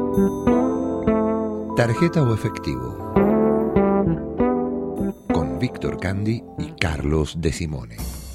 Tarjeta o efectivo, con Víctor Candy y Carlos De Simone.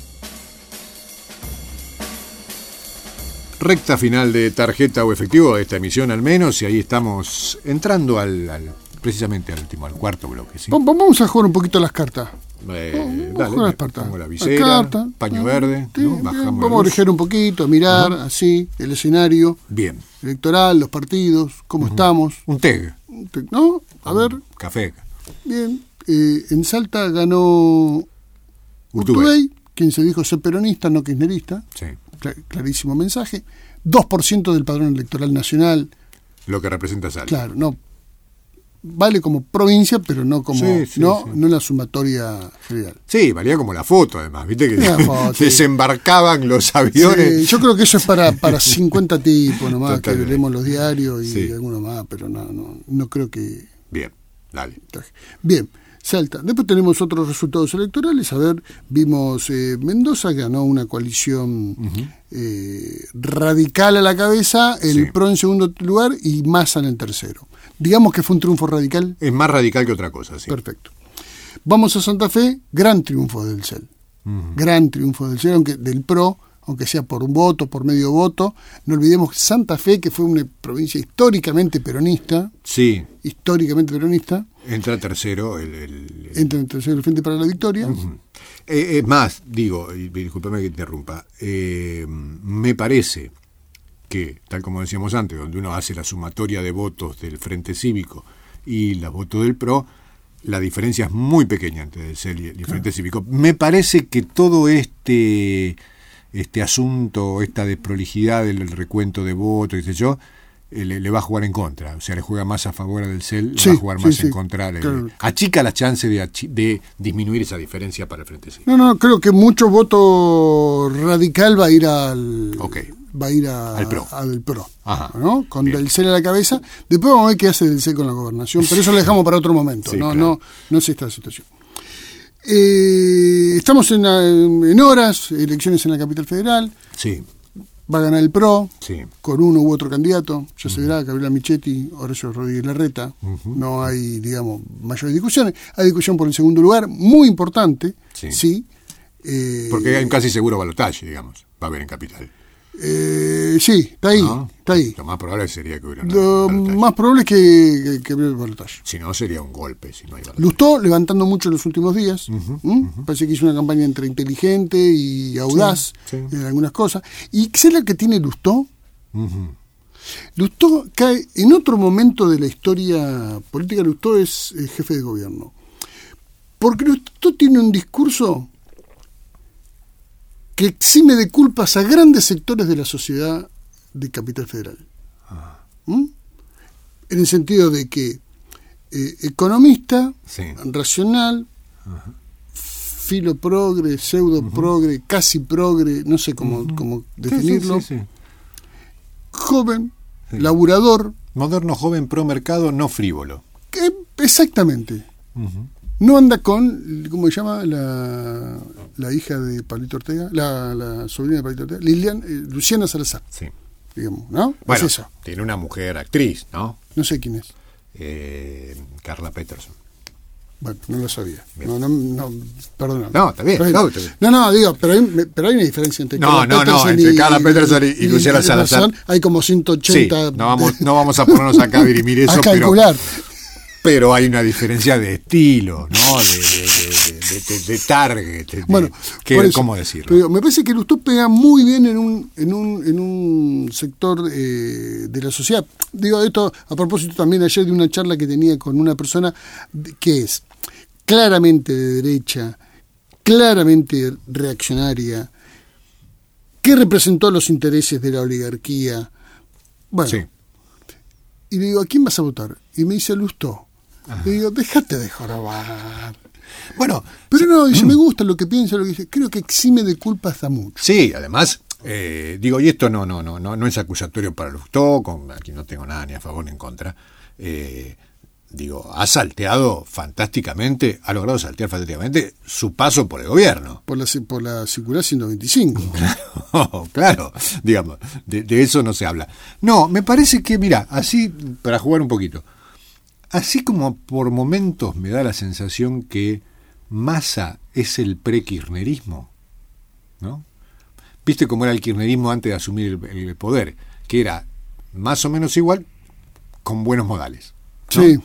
Recta final de tarjeta o efectivo, de esta emisión al menos, y ahí estamos entrando precisamente al último, al cuarto bloque. ¿Sí? Vamos a jugar un poquito las cartas. Dale, pongo la visera, carta, paño verde, sí, ¿no? Bajamos vamos a orejear un poquito, a mirar así el escenario bien electoral, los partidos, cómo estamos. Un TEG. ¿No? A ver. Café. Bien. En Salta ganó Urtubey, quien se dijo ser peronista, no kirchnerista. Sí. Clarísimo mensaje. 2% del padrón electoral nacional. Lo que representa Salta. Claro, no. Vale como provincia, pero no como no la sumatoria general. Sí, valía como la foto, además, viste que desembarcaban los aviones. Sí, yo creo que eso es para 50 tipos nomás, Totalmente. que leemos los diarios y algunos más, pero no creo que... Bien, dale. Bien, Salta. Después tenemos otros resultados electorales. A ver, vimos Mendoza ganó una coalición radical a la cabeza, el PRO en segundo lugar y Massa en el tercero. Digamos que fue un triunfo radical. Es más radical que otra cosa, sí. Perfecto. Vamos a Santa Fe, gran triunfo del CEL. Gran triunfo del CEL, del PRO, aunque sea por un voto, por medio voto. No olvidemos Santa Fe, que fue una provincia históricamente peronista. Sí. Históricamente peronista. Entra tercero Entra en tercero el Frente para la Victoria. Es más, digo, y discúlpame que interrumpa, me parece que, tal como decíamos antes, donde uno hace la sumatoria de votos del Frente Cívico y los votos del PRO, la diferencia es muy pequeña entre el CEL y el Frente Cívico. Me parece que todo este asunto, esta desprolijidad del recuento de votos, qué sé yo, le va a jugar en contra. O sea, le juega más a favor del CEL, va a jugar más en contra. Claro. Achica las chances de disminuir esa diferencia para el Frente Cívico. No, creo que mucho voto radical va a ir al PRO. Al PRO. Ajá. ¿No? Con Bien. del CEL a la cabeza. Después vamos a ver qué hace del CEL con la gobernación, pero eso lo dejamos para otro momento. Sí, no claro. es esta situación. Estamos en horas, elecciones en la capital federal. Sí. Va a ganar el PRO, Sí. con uno u otro candidato. Ya se verá, Gabriela Michetti, Horacio Rodríguez Larreta. No hay, digamos, mayores discusiones. Hay discusión por el segundo lugar, muy importante. Sí. Porque hay un casi seguro balotaje, digamos, va a haber en capital. Sí, está ahí. ¿No? Está ahí. Lo más probable sería que hubiera Lo balotaje. más probable es que hubiera el balotaje. Si no, sería un golpe, si no hay balotaje. Lustó levantando mucho en los últimos días. Parece que hizo una campaña entre inteligente y audaz en algunas cosas. ¿Y qué es lo que tiene Lustó? Lustó cae en otro momento de la historia política. Lustó es jefe de gobierno. Porque Lustó tiene un discurso que exime de culpas a grandes sectores de la sociedad de Capital Federal. En el sentido de que economista, racional, filo progre, pseudo progre, casi progre, no sé cómo definirlo, joven, laburador. Moderno, joven, pro mercado, no frívolo. Exactamente. No anda con, ¿cómo se llama? La hija de Pablito Ortega, la sobrina de Pablito Ortega, Luciana Salazar. Sí. Digamos, ¿no? Bueno, es eso. tiene una mujer actriz, ¿no? No sé quién es. Carla Peterson. Bueno, no lo sabía. Bien. No, perdón. No, está bien. Digo, pero hay una diferencia entre entre Carla Peterson y Luciana Salazar. Hay como 180. Sí, no vamos a ponernos acá a dirimir eso, a calcular. Pero hay una diferencia de estilo, ¿no? De target. Bueno, ¿cómo decirlo? Pero me parece que Lustó pega muy bien en un sector de la sociedad. Digo esto a propósito también ayer de una charla que tenía con una persona que es claramente de derecha, claramente reaccionaria, que representó los intereses de la oligarquía. Bueno, sí. Y le digo, ¿a quién vas a votar? Y me dice Lustó. Le digo, déjate de jorobar. Bueno, pero no, dice, me gusta lo que piensa, lo que dice. Creo que exime de culpas a mucho. Sí, además, y esto no es acusatorio para Lustó, aquí no tengo nada ni a favor ni en contra. ha salteado fantásticamente, ha logrado saltear fantásticamente su paso por el gobierno. Por la circular 125. Claro, digamos, de eso no se habla. No, me parece que, mira, así, para jugar un poquito, así como por momentos me da la sensación que Massa es el pre-kirchnerismo, ¿no? ¿Viste cómo era el kirchnerismo antes de asumir el poder? Que era más o menos igual, con buenos modales, ¿no? Sí.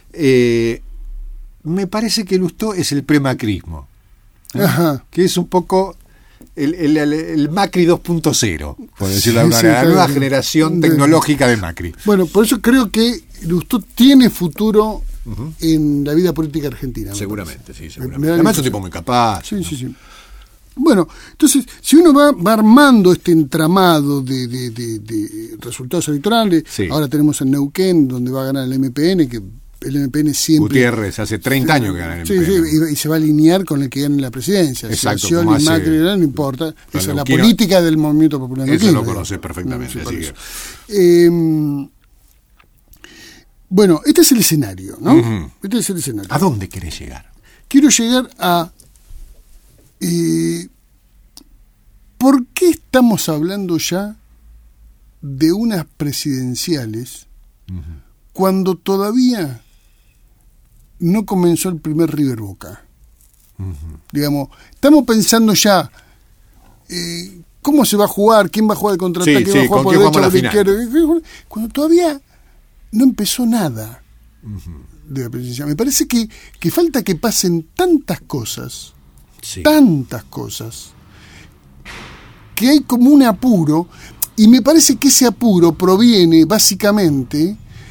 Me parece que Lustó es el pre-macrismo, ¿no? Ajá. Que es un poco el Macri 2.0, por decirlo de alguna Sí, manera, la claro. nueva generación tecnológica de Macri. Bueno, por eso creo que Lustó tiene futuro en la vida política argentina. Seguramente, sí, Me seguramente. da la Además es un impresión. tipo muy capaz. Sí, sí, sí. Bueno, entonces, si uno va armando este entramado de resultados electorales, Sí. ahora tenemos en Neuquén, donde va a ganar el MPN, que el MPN siempre... Gutiérrez, hace 30 años que gana el Sí, MPN. sí, y se va a alinear con el que gane la presidencia. Exacto, Si Scioli, como hace Macri, no importa. los Esa es la neuquinos. política del movimiento popular Eso neuquino, lo digamos. conoces perfectamente, No, así sí, que... por eso. Bueno, este es el escenario, ¿no? Ujú. Este es el escenario. ¿A dónde querés llegar? Quiero llegar a... ¿por qué estamos hablando ya de unas presidenciales cuando todavía no comenzó el primer River Boca? Digamos, estamos pensando ya cómo se va a jugar, quién va a jugar de contraataque, Sí, quién va a sí, jugar con por quién derecha, jugamos por la izquierda, cuando todavía no empezó nada de la presidencia. Me parece que falta que pasen tantas cosas, Sí. que hay como un apuro, y me parece que ese apuro proviene básicamente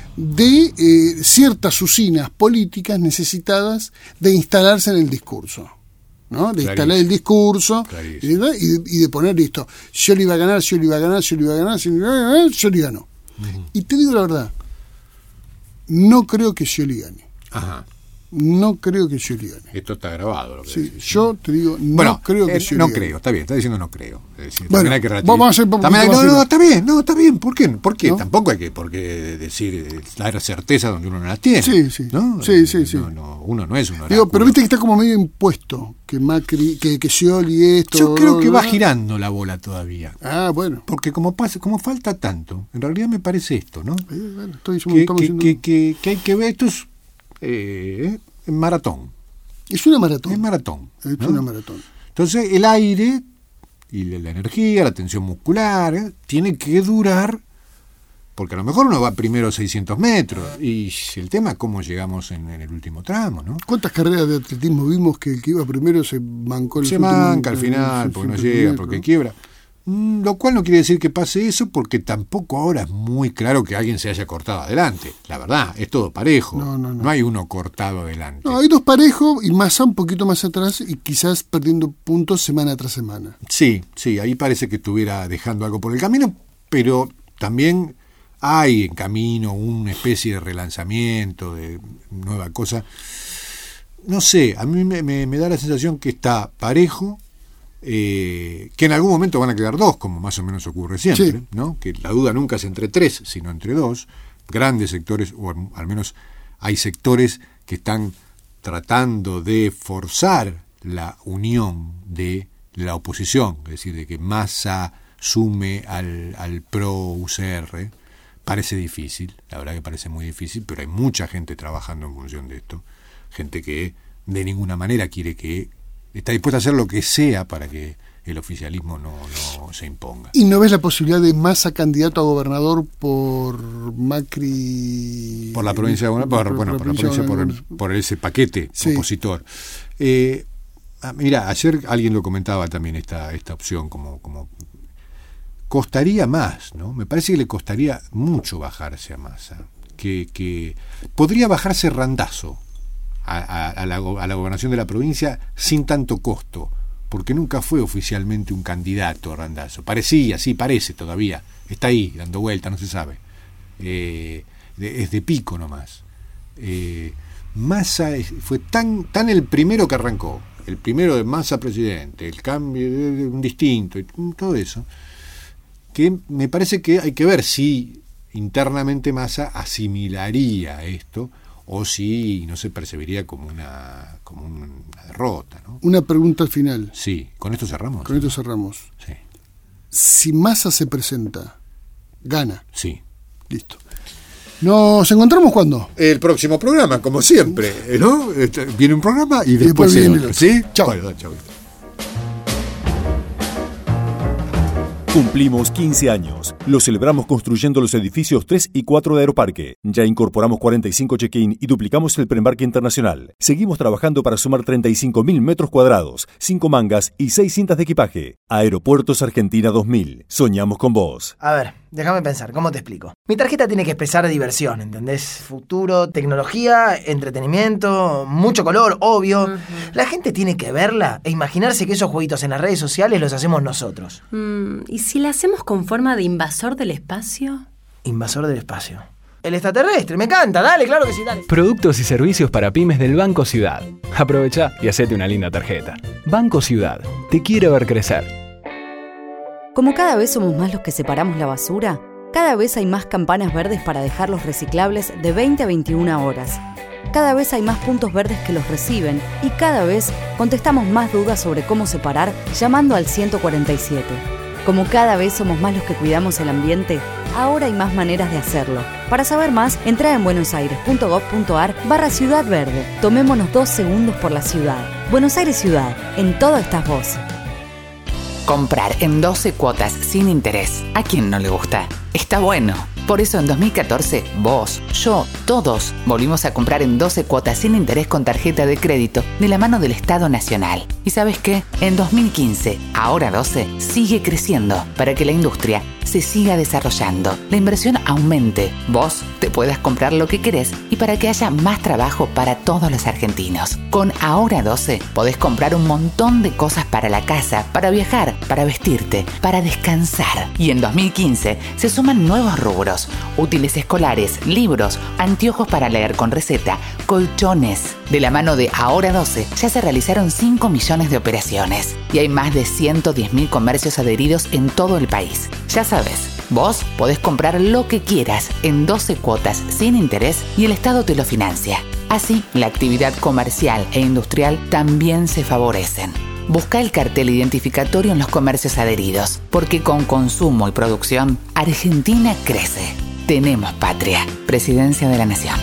de ciertas usinas políticas necesitadas de instalarse en el discurso, ¿no? De instalar el discurso y de poner listo, Scioli va a ganar, Scioli va a ganar, Scioli va a ganar, Scioli ganó. Y te digo la verdad, no creo que Scioli gane. Ajá. No creo que Scioli gane. Esto está grabado. Lo que Sí, decís. yo te digo, no Bueno, creo que Scioli no gane. creo, está bien, está diciendo no creo. Es decir, Bueno, también hay que relativizar. vamos a hacer un poquito También más firme. está bien, ¿por qué? ¿Por qué? ¿No? Tampoco hay que decir dar certeza donde uno no las tiene. Sí, sí. ¿no? Sí, sí, sí. No, uno no es un oráculo. Digo, pero viste que está como medio impuesto que Macri, que Scioli esto. Yo creo que va ¿no? girando la bola todavía. Ah, bueno. Porque como falta tanto, en realidad me parece esto, ¿no? Bueno, estamos Que diciendo- hay que ver, esto es maratón. Es una maratón. Es maratón. Es ¿no? una maratón. Entonces el aire y la energía, la tensión muscular, tiene que durar, porque a lo mejor uno va primero 600 metros, y el tema es cómo llegamos en el último tramo, ¿no? ¿Cuántas carreras de atletismo vimos que el que iba primero se mancó el Se último- manca al final, porque no 600 llega, metros, porque ¿no? quiebra. Lo cual no quiere decir que pase eso, porque tampoco ahora es muy claro que alguien se haya cortado adelante. La verdad, es todo parejo. No. Hay uno cortado adelante. No, hay dos parejos y Massa un poquito más atrás y quizás perdiendo puntos semana tras semana. Sí, ahí parece que estuviera dejando algo por el camino, pero también hay en camino una especie de relanzamiento, de nueva cosa. No sé, a mí me da la sensación que está parejo, que en algún momento van a quedar dos, como más o menos ocurre siempre, Sí. ¿no? Que la duda nunca es entre tres, sino entre dos. Grandes sectores, o al menos hay sectores que están tratando de forzar la unión de la oposición, es decir, de que Massa sume al pro UCR. Parece difícil, la verdad que parece muy difícil, pero hay mucha gente trabajando en función de esto, gente que de ninguna manera quiere que, está dispuesta a hacer lo que sea para que el oficialismo no se imponga. ¿Y no ves la posibilidad de Massa candidato a gobernador por Macri? Por la provincia de Buenos Aires, por ese paquete Sí. opositor. Mira, ayer alguien lo comentaba también esta opción, como costaría más, ¿no? Me parece que le costaría mucho bajarse a Massa, que podría bajarse Randazzo a la gobernación de la provincia sin tanto costo, porque nunca fue oficialmente un candidato Randazzo. Parecía, sí, parece todavía, está ahí dando vuelta, no se sabe. Es de pico nomás. Massa fue tan el primero que arrancó, el primero de Massa presidente, el cambio de un distinto, y todo eso, que me parece que hay que ver si internamente Massa asimilaría esto o si no se percibiría como una derrota, ¿no? Una pregunta final. Sí, ¿con esto cerramos? Con esto cerramos. Sí. Si Massa se presenta, gana. Sí. Listo. ¿Nos encontramos cuándo? El próximo programa, como siempre, ¿no? Viene un programa y después viene otro. el otro. ¿Sí? Chao. Bueno, chao. Cumplimos 15 años. Lo celebramos construyendo los edificios 3 y 4 de Aeroparque. Ya incorporamos 45 check-in y duplicamos el preembarque internacional. Seguimos trabajando para sumar 35.000 metros cuadrados, 5 mangas y 6 cintas de equipaje. Aeropuertos Argentina 2000. Soñamos con vos. A ver, déjame pensar, ¿cómo te explico? Mi tarjeta tiene que expresar diversión, ¿entendés? Futuro, tecnología, entretenimiento, mucho color, obvio. La gente tiene que verla e imaginarse que esos jueguitos en las redes sociales los hacemos nosotros. ¿Y si la hacemos con forma de invasor del espacio? Invasor del espacio. El extraterrestre, me encanta, dale, claro que sí, dale. Productos y servicios para pymes del Banco Ciudad. Aprovecha y hacete una linda tarjeta. Banco Ciudad, te quiere ver crecer. Como cada vez somos más los que separamos la basura, cada vez hay más campanas verdes para dejar los reciclables de 20 a 21 horas. Cada vez hay más puntos verdes que los reciben y cada vez contestamos más dudas sobre cómo separar llamando al 147. Como cada vez somos más los que cuidamos el ambiente, ahora hay más maneras de hacerlo. Para saber más, entra en buenosaires.gov.ar/Ciudad Verde. Tomémonos 2 segundos por la ciudad. Buenos Aires Ciudad, en todo estás vos. Comprar en 12 cuotas sin interés. ¿A quién no le gusta? Está bueno. Por eso en 2014, vos, yo, todos volvimos a comprar en 12 cuotas sin interés con tarjeta de crédito de la mano del Estado Nacional. ¿Y sabes qué? En 2015, ahora 12, sigue creciendo para que la industria se siga desarrollando, la inversión aumente, vos te puedas comprar lo que querés y para que haya más trabajo para todos los argentinos. Con Ahora 12 podés comprar un montón de cosas para la casa, para viajar, para vestirte, para descansar. Y en 2015 se suman nuevos rubros: útiles escolares, libros, anteojos para leer con receta, colchones. De la mano de Ahora 12 ya se realizaron 5 millones de operaciones y hay más de 110.000 comercios adheridos en todo el país. Ya sabes, vos podés comprar lo que quieras en 12 cuotas sin interés y el Estado te lo financia. Así, la actividad comercial e industrial también se favorecen. Busca el cartel identificatorio en los comercios adheridos, porque con consumo y producción, Argentina crece. Tenemos patria. Presidencia de la Nación.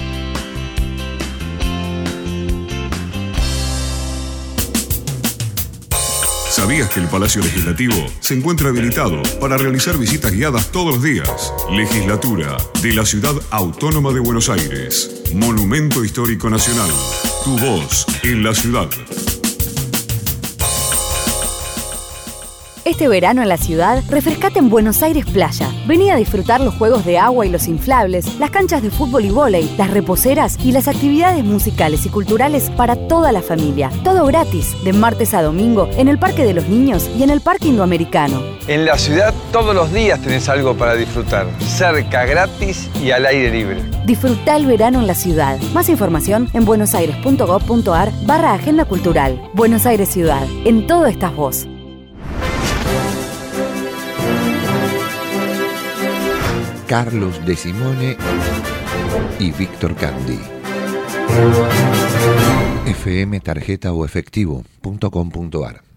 ¿Sabías que el Palacio Legislativo se encuentra habilitado para realizar visitas guiadas todos los días? Legislatura de la Ciudad Autónoma de Buenos Aires. Monumento Histórico Nacional. Tu voz en la ciudad. Este verano en la ciudad, refrescate en Buenos Aires Playa. Vení a disfrutar los juegos de agua y los inflables, las canchas de fútbol y vóley, las reposeras y las actividades musicales y culturales para toda la familia. Todo gratis, de martes a domingo, en el Parque de los Niños y en el Parque Indoamericano. En la ciudad todos los días tenés algo para disfrutar. Cerca, gratis y al aire libre. Disfrutá el verano en la ciudad. Más información en buenosaires.gov.ar/agenda cultural. Buenos Aires Ciudad. En todo estás vos. Carlos De Simone y Víctor Candy. FM, tarjeta o efectivo.com.ar